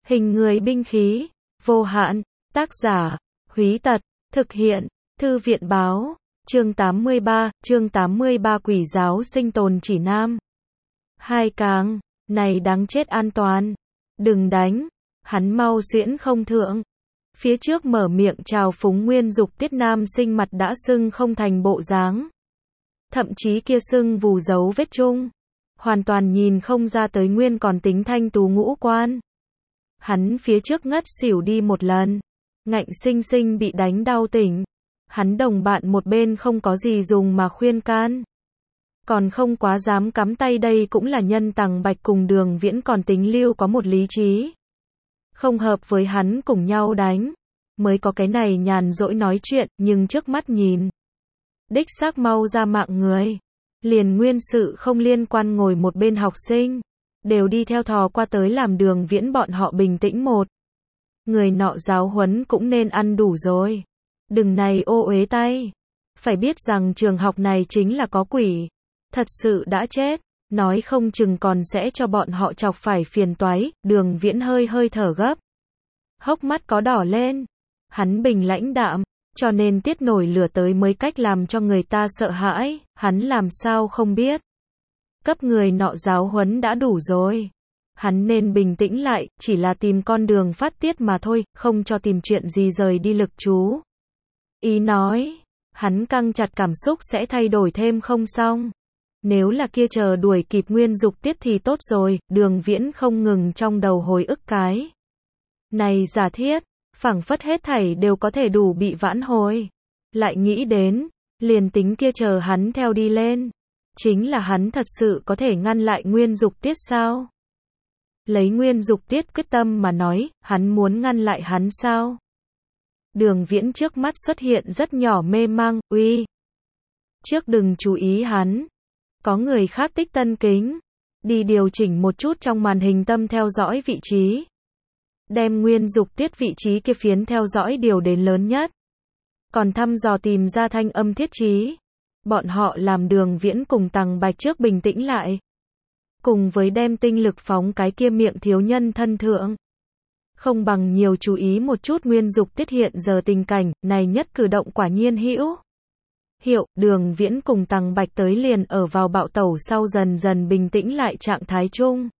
Hình người binh khí, vô hạn, tác giả, Húy Tật, thực hiện, Thư viện báo, chương 83 Quỷ giáo sinh tồn chỉ nam. Hai càng, này đáng chết an toàn, đừng đánh, hắn mau xuyễn không thượng. Phía trước mở miệng chào phúng Nguyên Dục Tiết nam sinh mặt đã sưng không thành bộ dáng. Thậm chí kia sưng vù dấu vết chung. Hoàn toàn nhìn không ra tới Nguyên còn tính thanh tú ngũ quan. Hắn phía trước ngất xỉu đi một lần. Ngạnh sinh sinh bị đánh đau tỉnh. Hắn đồng bạn một bên không có gì dùng mà khuyên can. Còn không quá dám cắm tay, đây cũng là nhân Tằng Bạch cùng Đường Viễn còn tính lưu có một lý trí. Không hợp với hắn cùng nhau đánh. Mới có cái này nhàn rỗi nói chuyện, nhưng trước mắt nhìn. Đích xác mau ra mạng người. Liền nguyên sự không liên quan ngồi một bên học sinh. Đều đi theo thò qua tới làm Đường Viễn bọn họ bình tĩnh một. Người nọ giáo huấn cũng nên ăn đủ rồi. Đừng này ô uế tay. Phải biết rằng trường học này chính là có quỷ. Thật sự đã chết. Nói không chừng còn sẽ cho bọn họ chọc phải phiền toái. Đường Viễn hơi thở gấp. Hốc mắt có đỏ lên. Hắn bình lãnh đạm. Cho nên tiết nổi lửa tới mới cách làm cho người ta sợ hãi. Hắn làm sao không biết. Cấp người nọ giáo huấn đã đủ rồi. Hắn nên bình tĩnh lại, chỉ là tìm con đường phát tiết mà thôi, không cho tìm chuyện gì rời đi lực chú. Ý nói, hắn căng chặt cảm xúc sẽ thay đổi thêm không xong. Nếu là kia chờ đuổi kịp Nguyên Dục Tiết thì tốt rồi, Đường Viễn không ngừng trong đầu hồi ức cái. Này giả thiết, phảng phất hết thảy đều có thể đủ bị vãn hồi. Lại nghĩ đến, liền tính kia chờ hắn theo đi lên. Chính là hắn thật sự có thể ngăn lại Nguyên Dục Tiết sao? Lấy Nguyên Dục Tiết quyết tâm mà nói, hắn muốn ngăn lại hắn sao? Đường Viễn trước mắt xuất hiện rất nhỏ mê mang, uy. Trước đừng chú ý hắn. Có người khác tích tân kính. Đi điều chỉnh một chút trong màn hình tâm theo dõi vị trí. Đem Nguyên Dục Tiết vị trí kia phiến theo dõi điều đến lớn nhất. Còn thăm dò tìm ra thanh âm thiết trí. Bọn họ làm Đường Viễn cùng Tằng Bạch trước bình tĩnh lại. Cùng với đem tinh lực phóng cái kia miệng thiếu nhân thân thượng. Không bằng nhiều chú ý một chút Nguyên Dục Tiết hiện giờ tình cảnh, này nhất cử động quả nhiên hữu hiệu. Đường Viễn cùng Tằng Bạch tới liền ở vào bạo tẩu sau dần dần bình tĩnh lại trạng thái chung.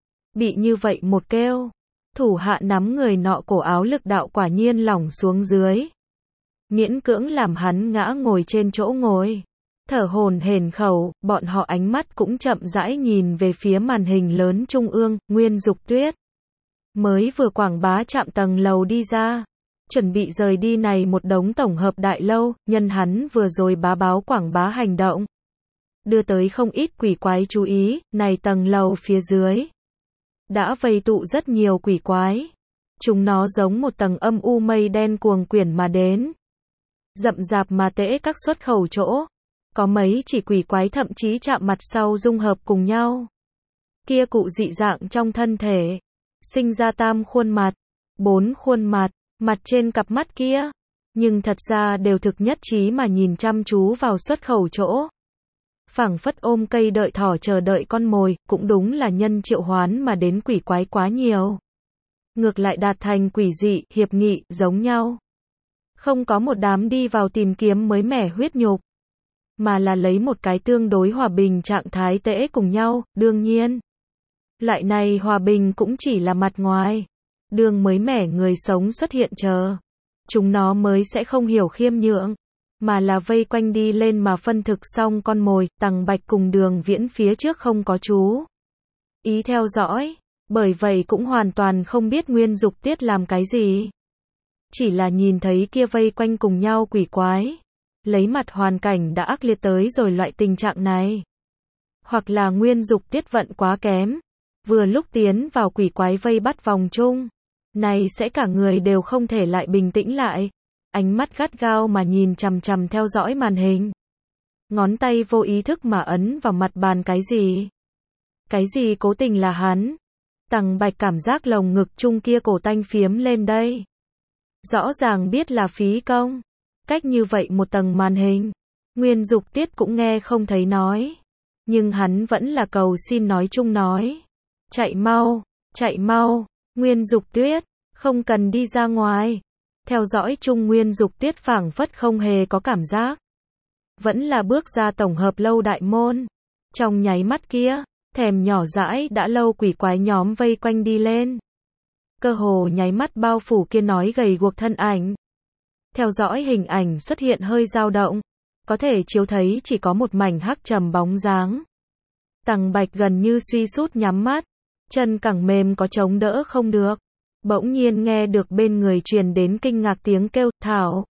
Bị như vậy một kêu. Thủ hạ nắm người nọ cổ áo, lực đạo quả nhiên lỏng xuống dưới. Miễn cưỡng làm hắn ngã ngồi trên chỗ ngồi. Thở hổn hển khẩu, bọn họ ánh mắt cũng chậm rãi nhìn về phía màn hình lớn trung ương. Nguyên Dục Tuyết mới vừa quảng bá trạm tầng lầu đi ra. Chuẩn bị rời đi này một đống tổng hợp đại lâu, nhân hắn vừa rồi bá báo quảng bá hành động. Đưa tới không ít quỷ quái chú ý, này tầng lầu phía dưới. Đã vây tụ rất nhiều quỷ quái. Chúng nó giống một tầng âm u mây đen cuồng quyển mà đến. Rậm rạp mà tễ các xuất khẩu chỗ. Có mấy chỉ quỷ quái thậm chí chạm mặt sau dung hợp cùng nhau. Kia cụ dị dạng trong thân thể. Sinh ra 3 khuôn mặt, 4 khuôn mặt, mặt trên cặp mắt kia. Nhưng thật ra đều thực nhất trí mà nhìn chăm chú vào xuất khẩu chỗ. Phảng phất ôm cây đợi thỏ chờ đợi con mồi, cũng đúng là nhân triệu hoán mà đến quỷ quái quá nhiều. Ngược lại đạt thành quỷ dị, hiệp nghị, giống nhau. Không có một đám đi vào tìm kiếm mới mẻ huyết nhục. Mà là lấy một cái tương đối hòa bình trạng thái tễ cùng nhau, đương nhiên. Loại này hòa bình cũng chỉ là mặt ngoài. Đường mới mẻ người sống xuất hiện chờ. Chúng nó mới sẽ không hiểu khiêm nhượng. Mà là vây quanh đi lên mà phân thực xong con mồi. Tằng Bạch cùng Đường Viễn phía trước không có chú ý theo dõi. Bởi vậy cũng hoàn toàn không biết Nguyên Dục Tiết làm cái gì. Chỉ là nhìn thấy kia vây quanh cùng nhau quỷ quái. Lấy mặt hoàn cảnh đã ác liệt tới rồi loại tình trạng này. Hoặc là Nguyên Dục Tiết vận quá kém. Vừa lúc tiến vào quỷ quái vây bắt vòng chung. Này sẽ cả người đều không thể lại bình tĩnh lại. Ánh mắt gắt gao mà nhìn chằm chằm theo dõi màn hình. Ngón tay vô ý thức mà ấn vào mặt bàn cái gì. Cái gì cố tình là hắn. Tằng Bạch cảm giác lồng ngực chung kia cổ tanh phiếm lên đây. Rõ ràng biết là phí công. Cách như vậy một tầng màn hình. Nguyên Dục Tiết cũng nghe không thấy nói. Nhưng hắn vẫn là cầu xin nói chung nói. Chạy mau, Nguyên Dục Tuyết, không cần đi ra ngoài. Theo dõi chung Nguyên Dục Tuyết phảng phất không hề có cảm giác. Vẫn là bước ra tổng hợp lâu đại môn. Trong nháy mắt kia, thèm nhỏ dãi đã lâu quỷ quái nhóm vây quanh đi lên. Cơ hồ nháy mắt bao phủ kia nói gầy guộc thân ảnh. Theo dõi hình ảnh xuất hiện hơi dao động. Có thể chiếu thấy chỉ có một mảnh hắc trầm bóng dáng. Tằng Bạch gần như suy sút nhắm mắt. Chân cẳng mềm có chống đỡ không được. Bỗng nhiên nghe được bên người truyền đến kinh ngạc tiếng kêu, Thảo.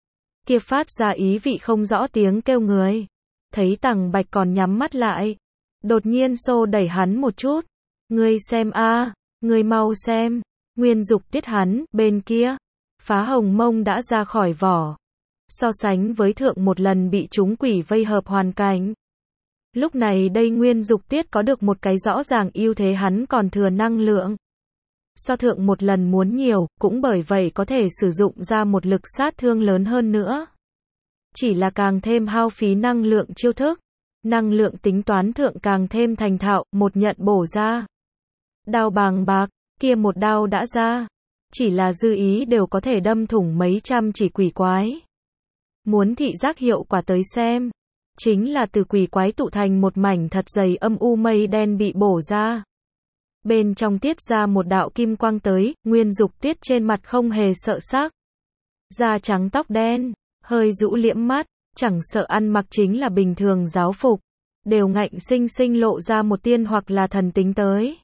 Kia phát ra ý vị không rõ tiếng kêu người. Thấy Tằng Bạch còn nhắm mắt lại. Đột nhiên xô đẩy hắn một chút. Ngươi xem a, ngươi mau xem. Nguyên Dục Tuyết hắn, bên kia. Phá hồng mông đã ra khỏi vỏ. So sánh với thượng một lần bị chúng quỷ vây hợp hoàn cảnh. Lúc này đây Nguyên Dục Tuyết có được một cái rõ ràng ưu thế, hắn còn thừa năng lượng. So thượng một lần muốn nhiều, cũng bởi vậy có thể sử dụng ra một lực sát thương lớn hơn nữa. Chỉ là càng thêm hao phí năng lượng chiêu thức. Năng lượng tính toán thượng càng thêm thành thạo, một nhận bổ ra. Đao bàng bạc, kia một đao đã ra. Chỉ là dư ý đều có thể đâm thủng mấy trăm chỉ quỷ quái. Muốn thị giác hiệu quả tới xem. Chính là từ quỷ quái tụ thành một mảnh thật dày âm u mây đen bị bổ ra. Bên trong tiết ra một đạo kim quang tới, Nguyên Dục Tuyết trên mặt không hề sợ sắc. Da trắng tóc đen, hơi rũ liễm mắt, chẳng sợ ăn mặc chính là bình thường giáo phục. Đều ngạnh sinh sinh lộ ra một tiên hoặc là thần tính tới.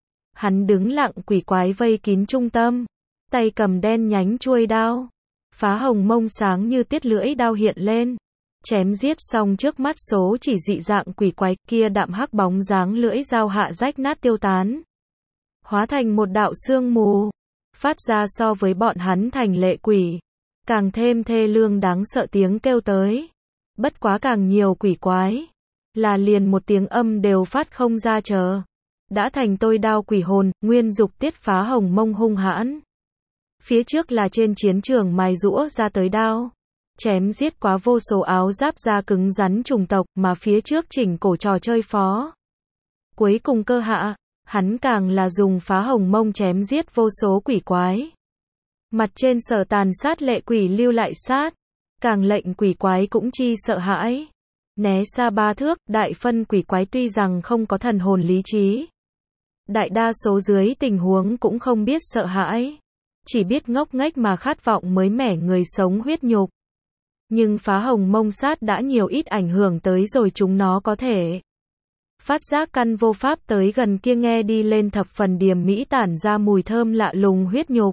Hắn đứng lặng quỷ quái vây kín trung tâm. Tay cầm đen nhánh chuôi đao. Phá hồng mông sáng như tiết lưỡi đao hiện lên. Chém giết xong trước mắt số chỉ dị dạng quỷ quái kia đạm hắc bóng dáng lưỡi dao hạ rách nát tiêu tán. Hóa thành một đạo sương mù. Phát ra so với bọn hắn thành lệ quỷ. Càng thêm thê lương đáng sợ tiếng kêu tới. Bất quá càng nhiều quỷ quái. Là liền một tiếng âm đều phát không ra chờ. Đã thành tôi đao quỷ hồn, Nguyên Dục Tuyết phá hồng mông hung hãn. Phía trước là trên chiến trường mài rũa ra tới đao. Chém giết quá vô số áo giáp da cứng rắn chủng tộc mà phía trước chỉnh cổ trò chơi phó. Cuối cùng cơ hạ, hắn càng là dùng phá hồng mông chém giết vô số quỷ quái. Mặt trên sở tàn sát lệ quỷ lưu lại sát. Càng lệnh quỷ quái cũng chi sợ hãi. Né xa 3 thước, đại phân quỷ quái tuy rằng không có thần hồn lý trí. Đại đa số dưới tình huống cũng không biết sợ hãi. Chỉ biết ngốc nghếch mà khát vọng mới mẻ người sống huyết nhục. Nhưng phá hồng mông sát đã nhiều ít ảnh hưởng tới rồi chúng nó có thể. Phát giác căn vô pháp tới gần kia nghe đi lên thập phần điềm mỹ tản ra mùi thơm lạ lùng huyết nhục.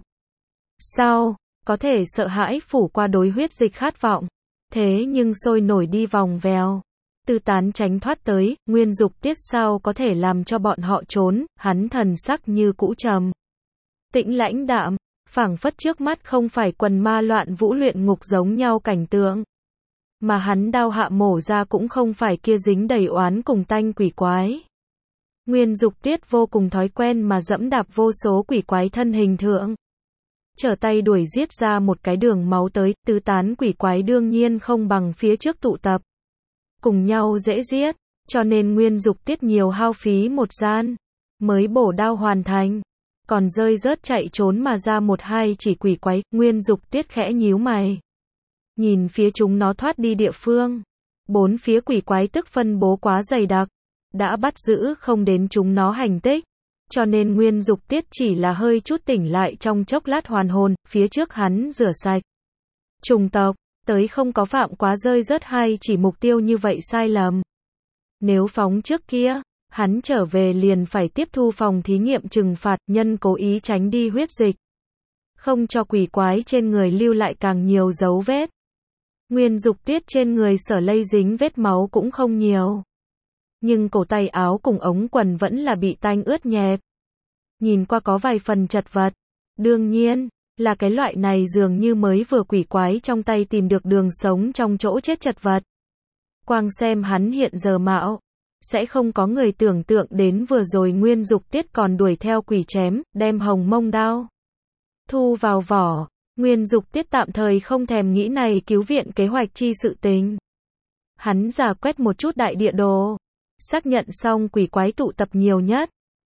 Sao, có thể sợ hãi phủ qua đối huyết dịch khát vọng. Thế nhưng sôi nổi đi vòng vèo. Tư tán tránh thoát tới, Nguyên Dục Tuyết sao có thể làm cho bọn họ trốn, hắn thần sắc như cũ trầm. Tĩnh lãnh đạm, phảng phất trước mắt không phải quần ma loạn vũ luyện ngục giống nhau cảnh tượng. Mà hắn đao hạ mổ ra cũng không phải kia dính đầy oán cùng tanh quỷ quái. Nguyên Dục Tuyết vô cùng thói quen mà dẫm đạp vô số quỷ quái thân hình thượng. Trở tay đuổi giết ra một cái đường máu tới, tứ tán quỷ quái đương nhiên không bằng phía trước tụ tập. Cùng nhau dễ giết, cho nên Nguyên Dục Tuyết nhiều hao phí một gian, mới bổ đao hoàn thành. Còn rơi rớt chạy trốn mà ra một hai chỉ quỷ quái, Nguyên Dục Tuyết khẽ nhíu mày. Nhìn phía chúng nó thoát đi địa phương. 4 phía quỷ quái tức phân bố quá dày đặc. Đã bắt giữ không đến chúng nó hành tích. Cho nên Nguyên Dục Tuyết chỉ là hơi chút tỉnh lại trong chốc lát hoàn hồn, phía trước hắn rửa sạch. Trùng tộc, tới không có phạm quá rơi rớt hay chỉ mục tiêu như vậy sai lầm. Nếu phóng trước kia, hắn trở về liền phải tiếp thu phòng thí nghiệm trừng phạt nhân cố ý tránh đi huyết dịch. Không cho quỷ quái trên người lưu lại càng nhiều dấu vết. Nguyên Dục Tuyết trên người sở lây dính vết máu cũng không nhiều. Nhưng cổ tay áo cùng ống quần vẫn là bị tanh ướt nhẹp. Nhìn qua có vài phần chật vật. Đương nhiên, là cái loại này dường như mới vừa quỷ quái trong tay tìm được đường sống trong chỗ chết chật vật. Quang xem hắn hiện giờ mạo. Sẽ không có người tưởng tượng đến vừa rồi Nguyên Dục Tuyết còn đuổi theo quỷ chém, đem hồng mông đao thu vào vỏ. Nguyên Dục Tuyết tạm thời không thèm nghĩ này cứu viện kế hoạch chi sự tình. Hắn giả quét một chút đại địa đồ. Xác nhận xong quỷ quái tụ tập nhiều nhất.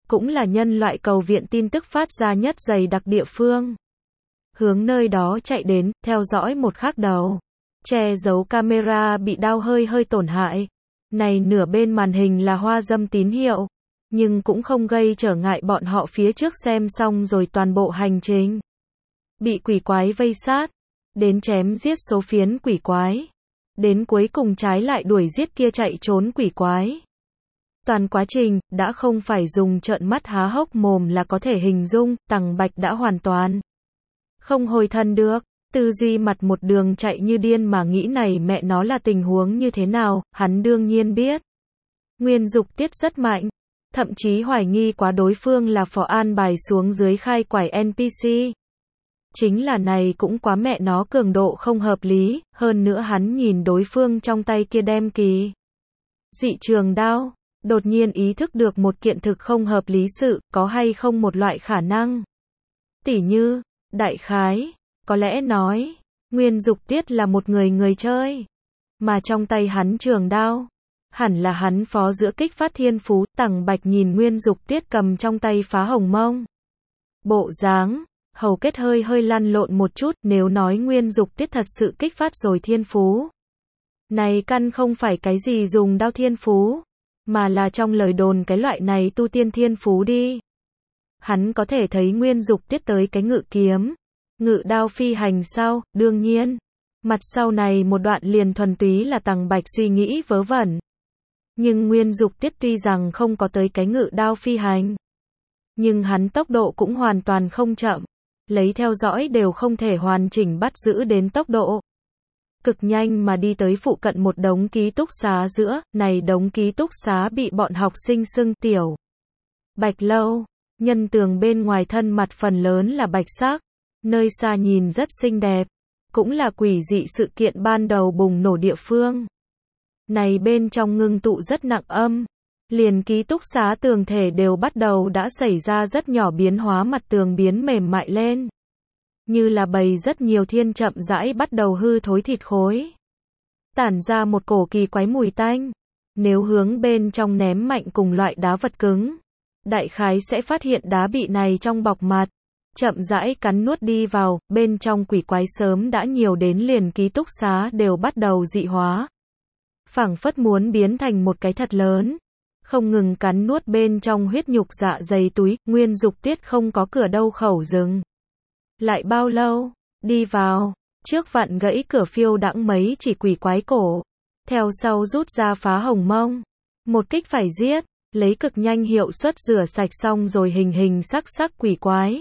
cũng là nhân loại cầu viện tin tức phát ra nhất dày đặc địa phương. Hướng nơi đó chạy đến, theo dõi một khắc đầu. Che giấu camera bị đao hơi tổn hại. Này nửa bên màn hình là hoa dâm tín hiệu. Nhưng cũng không gây trở ngại bọn họ phía trước xem xong rồi toàn bộ hành trình. Bị quỷ quái vây sát. Đến chém giết số phiến quỷ quái. Đến cuối cùng trái lại đuổi giết kia chạy trốn quỷ quái. Toàn quá trình, đã không phải dùng trợn mắt há hốc mồm là có thể hình dung, Tằng Bạch đã hoàn toàn không hồi thần được. Tư duy mặt một đường chạy như điên mà nghĩ này mẹ nó là tình huống như thế nào, hắn đương nhiên biết. Nguyên Dục Tiết rất mạnh, thậm chí hoài nghi quá đối phương là phò an bài xuống dưới khai quải NPC. Chính là này cũng quá mẹ nó cường độ không hợp lý, hơn nữa hắn nhìn đối phương trong tay kia đem kỳ dị trường đao, đột nhiên ý thức được một kiện thực không hợp lý sự, có hay không một loại khả năng. Tỉ như, đại khái, có lẽ nói, Nguyên Dục Tiết là một người chơi, mà trong tay hắn trường đao, hẳn là hắn phó giữa kích phát thiên phú. Tằng Bạch nhìn Nguyên Dục Tiết cầm trong tay phá hồng mông. Bộ dáng, hầu kết hơi lăn lộn một chút, nếu nói Nguyên Dục Tiết thật sự kích phát rồi thiên phú. Này căn không phải cái gì dùng đao thiên phú, mà là trong lời đồn cái loại này tu tiên thiên phú đi. Hắn có thể thấy Nguyên Dục Tiết tới cái ngự kiếm, ngự đao phi hành sau, đương nhiên. Mặt sau này một đoạn liền thuần túy là Tằng Bạch suy nghĩ vớ vẩn. Nhưng Nguyên Dục Tiết tuy rằng không có tới cái ngự đao phi hành, nhưng hắn tốc độ cũng hoàn toàn không chậm. Lấy theo dõi đều không thể hoàn chỉnh bắt giữ đến tốc độ. Cực nhanh mà đi tới phụ cận một đống ký túc xá giữa, này đống ký túc xá bị bọn học sinh xưng tiểu Bạch Lâu, nhân tường bên ngoài thân mặt phần lớn là bạch sắc, nơi xa nhìn rất xinh đẹp, cũng là quỷ dị sự kiện ban đầu bùng nổ địa phương. Này bên trong ngưng tụ rất nặng âm, liền ký túc xá tường thể đều bắt đầu đã xảy ra rất nhỏ biến hóa, mặt tường biến mềm mại lên. Như là bầy rất nhiều thiên chậm rãi bắt đầu hư thối thịt khối. Tản ra một cổ kỳ quái mùi tanh. Nếu hướng bên trong ném mạnh cùng loại đá vật cứng, đại khái sẽ phát hiện đá bị này trong bọc mặt. Chậm rãi cắn nuốt đi vào, bên trong quỷ quái sớm đã nhiều đến liền ký túc xá đều bắt đầu dị hóa. Phảng phất muốn biến thành một cái thật lớn. Không ngừng cắn nuốt bên trong huyết nhục dạ dày túi, Nguyên Dục Tiết không có cửa đâu khẩu dừng. Lại bao lâu, đi vào, trước vặn gãy cửa phiêu đãng mấy chỉ quỷ quái cổ, theo sau rút ra phá hồng mông, một kích phải giết, lấy cực nhanh hiệu suất rửa sạch xong rồi hình sắc quỷ quái.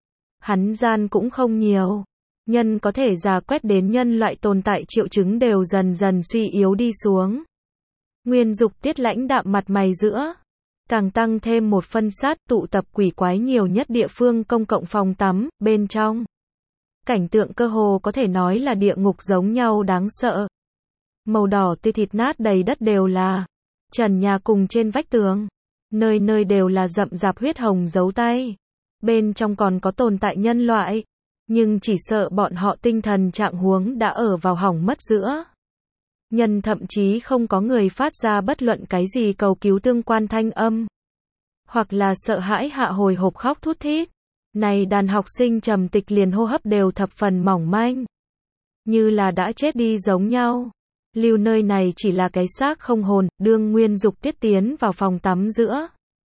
Hắn gian cũng không nhiều, nhân có thể rà quét đến nhân loại tồn tại triệu chứng đều dần dần suy yếu đi xuống. Nguyên Dục Tiết lãnh đạm mặt mày giữa, càng tăng thêm một phân sát tụ tập quỷ quái nhiều nhất địa phương công cộng phòng tắm, bên trong. Cảnh tượng cơ hồ có thể nói là địa ngục giống nhau đáng sợ. Màu đỏ tươi thịt nát đầy đất đều là, trần nhà cùng trên vách tường, nơi nơi đều là rậm rạp huyết hồng dấu tay. Bên trong còn có tồn tại nhân loại, nhưng chỉ sợ bọn họ tinh thần trạng huống đã ở vào hỏng mất giữa. Nhân thậm chí không có người phát ra bất luận cái gì cầu cứu tương quan thanh âm. Hoặc là sợ hãi hạ hồi hộp khóc thút thít. Này đàn học sinh trầm tịch liền hô hấp đều thập phần mỏng manh. Như là đã chết đi giống nhau. Lưu nơi này chỉ là cái xác không hồn, đương Nguyên Dục Tiết tiến vào phòng tắm giữa.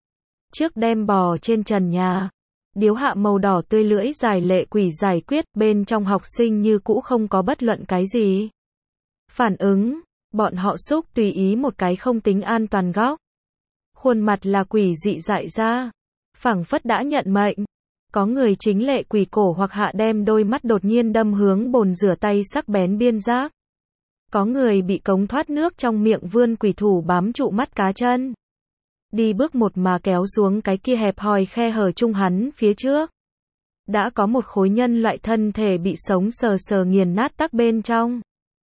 Trước đem bò trên trần nhà. Điếu hạ màu đỏ tươi lưỡi dài lệ quỷ giải quyết, bên trong học sinh như cũ không có bất luận cái gì. Phản ứng, bọn họ xúc tùy ý một cái không tính an toàn góc. Khuôn mặt là quỷ dị dại ra, phảng phất đã nhận mệnh. Có người chính lệ quỷ cổ hoặc hạ đem đôi mắt đột nhiên đâm hướng bồn rửa tay sắc bén biên giác. Có người bị cống thoát nước trong miệng vươn quỷ thủ bám trụ mắt cá chân. Đi bước một mà kéo xuống cái kia hẹp hòi khe hở chung hắn phía trước. Đã có một khối nhân loại thân thể bị sống sờ nghiền nát tắc bên trong.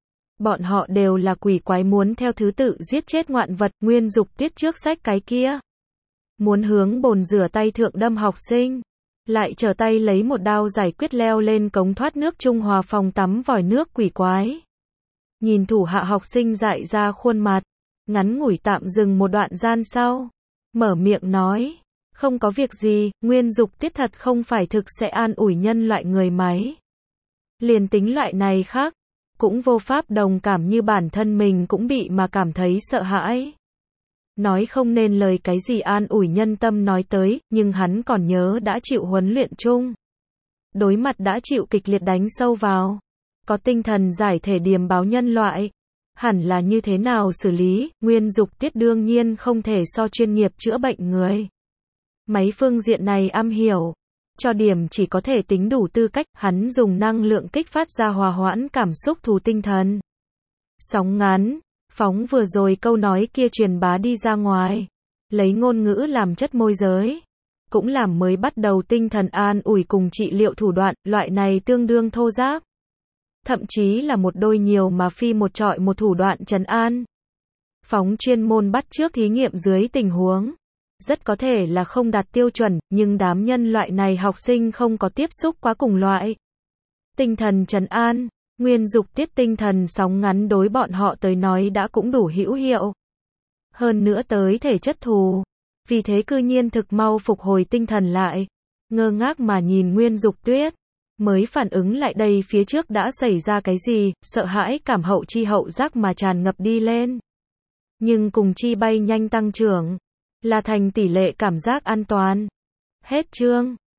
Bọn họ đều là quỷ quái muốn theo thứ tự giết chết ngoạn vật. Nguyên Dục Tiết trước sách cái kia. Muốn hướng bồn rửa tay thượng đâm học sinh. Lại trở tay lấy một đao giải quyết leo lên cống thoát nước trung hòa phòng tắm vòi nước quỷ quái. Nhìn thủ hạ học sinh dại ra khuôn mặt. Ngắn ngủi tạm dừng một đoạn gian sau. Mở miệng nói. Không có việc gì, Nguyên Dục Tiết thật không phải thực sẽ an ủi nhân loại người máy. Liền tính loại này khác, cũng vô pháp đồng cảm như bản thân mình cũng bị mà cảm thấy sợ hãi. Nói không nên lời cái gì an ủi nhân tâm nói tới, nhưng hắn còn nhớ đã chịu huấn luyện chung. Đối mặt đã chịu kịch liệt đánh sâu vào. Có tinh thần giải thể điềm báo nhân loại. Hẳn là như thế nào xử lý, Nguyên Dục Tiết đương nhiên không thể so chuyên nghiệp chữa bệnh người. Mấy phương diện này am hiểu. Cho điểm chỉ có thể tính đủ tư cách, hắn dùng năng lượng kích phát ra hòa hoãn cảm xúc thù tinh thần. Sóng ngắn, phóng vừa rồi câu nói kia truyền bá đi ra ngoài. Lấy ngôn ngữ làm chất môi giới. Cũng làm mới bắt đầu tinh thần an ủi cùng trị liệu thủ đoạn, loại này tương đương thô giáp. Thậm chí là một đôi nhiều mà phi một trọi một thủ đoạn trấn an. Phóng chuyên môn bắt chước thí nghiệm dưới tình huống. Rất có thể là không đạt tiêu chuẩn, nhưng đám nhân loại này học sinh không có tiếp xúc quá cùng loại. Tinh thần trấn an, Nguyên Dục Tiết tinh thần sóng ngắn đối bọn họ tới nói đã cũng đủ hữu hiệu. Hơn nữa tới thể chất thù. Vì thế cư nhiên thực mau phục hồi tinh thần lại. Ngơ ngác mà nhìn Nguyên Dục Tuyết. Mới phản ứng lại đây phía trước đã xảy ra cái gì, sợ hãi cảm hậu chi hậu giác mà tràn ngập đi lên. Nhưng cùng chi bay nhanh tăng trưởng. Là thành tỷ lệ cảm giác an toàn. Hết chương.